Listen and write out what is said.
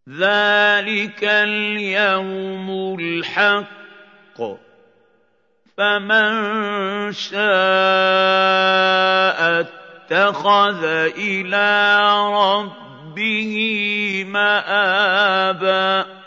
ذَٰلِكَ الْيَوْمُ الْحَقُّ ۖ فَمَن شَاءَ اتَّخَذَ إِلَىٰ رَبِّهِ مَآبًا